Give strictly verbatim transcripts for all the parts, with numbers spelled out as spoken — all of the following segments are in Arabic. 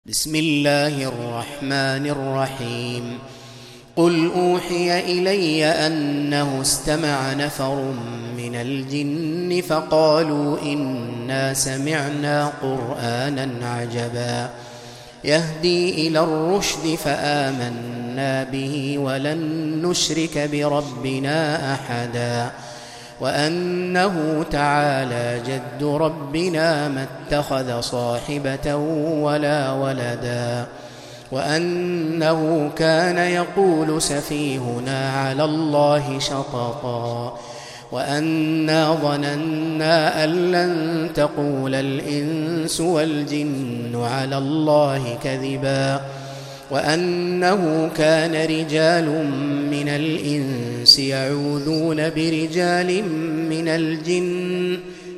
بسم الله الرحمن الرحيم قل أوحي إلي أنه استمع نفر من الجن فقالوا إنا سمعنا قرآنا عجبا يهدي إلى الرشد فآمنا به ولن نشرك بربنا أحدا وأنه تعالى جد ربنا ما اتخذ صاحبة ولا ولدا وأنه كان يقول سفيهنا على الله شططا وأنا ظننا أن لن تقول الإنس والجن على الله كذبا وأنه كان رجال من الإنس يعوذون برجال من الجن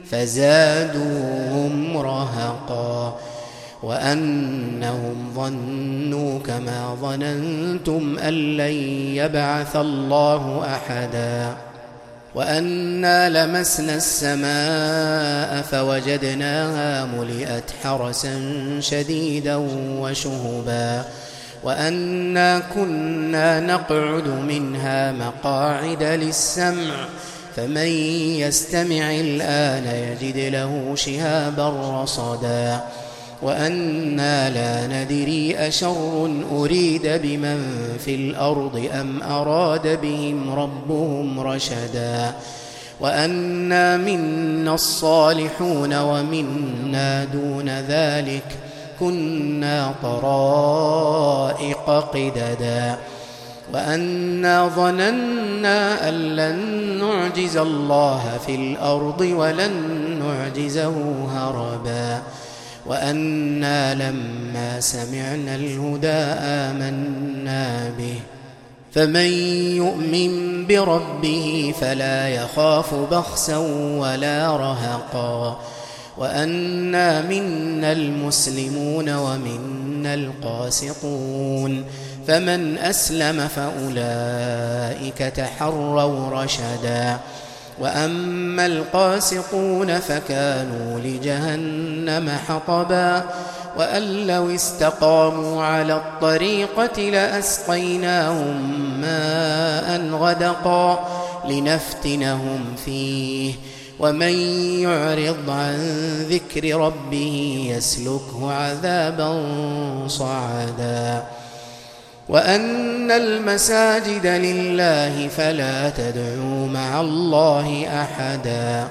فزادوهم رهقا وأنهم ظنوا كما ظننتم أن لن يبعث الله أحدا وأنا لمسنا السماء فوجدناها ملئت حرسا شديدا وشهبا وأنا كنا نقعد منها مقاعد للسمع فمن يستمع الآن يجد له شهابا رصدا وأنا لا ندري أشر أريد بمن في الأرض أم أراد بهم ربهم رشدا وأنا منا الصالحون ومنا دون ذلك كنا طرائق قددا وأنا ظننا أن لن نعجز الله في الأرض ولن نعجزه هربا وأنا لما سمعنا الهدى آمنا به فمن يؤمن بربه فلا يخاف بخسا ولا رهقا وأنا منا المسلمون ومنا القاسطون فمن أسلم فأولئك تحروا رشدا وأما القاسطون فكانوا لجهنم حطبا وأن لو استقاموا على الطريقة لأسقيناهم ماء غدقا لنفتنهم فيه ومن يعرض عن ذكر ربه يسلكه عذابا صعدا وأن المساجد لله فلا تدعوا مع الله أحدا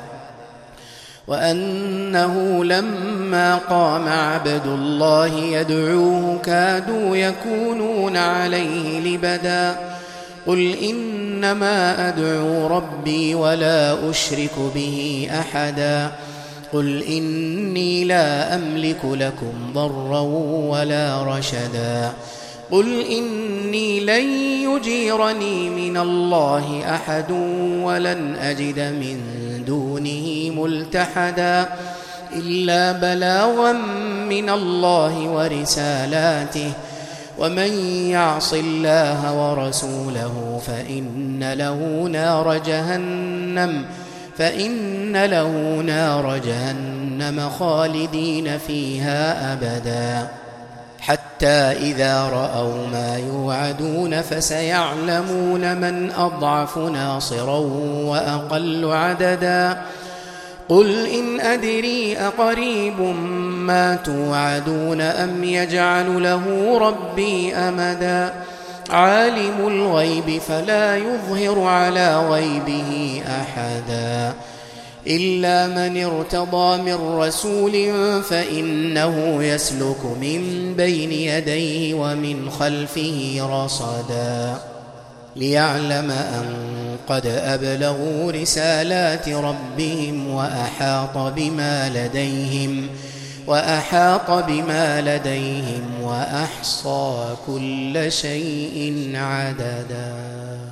وأنه لما قام عبد الله يدعوه كادوا يكونون عليه لبدا قل إنما أدعو ربي ولا أشرك به أحدا قل إني لا أملك لكم ضرا ولا رشدا قل إني لن يجيرني من الله أحد ولن أجد من دونه ملتحدا إلا بلاغا من الله ورسالاته ومن يعص الله ورسوله فإن له نار جهنم فإن له نار جهنم خالدين فيها أبدا حتى إذا رأوا ما يوعدون فسيعلمون من أضعف ناصرا وأقل عددا قل إن أدري أقريب ما توعدون أم يجعل له ربي أمدا عالم الغيب فلا يظهر على غيبه أحدا إلا من ارتضى من رسول فإنه يسلك من بين يديه ومن خلفه رصدا ليعلم أن قد أبلغوا رسالات ربهم وأحاط بما لديهم وأحاط بما لديهم وأحصى كل شيء عددا.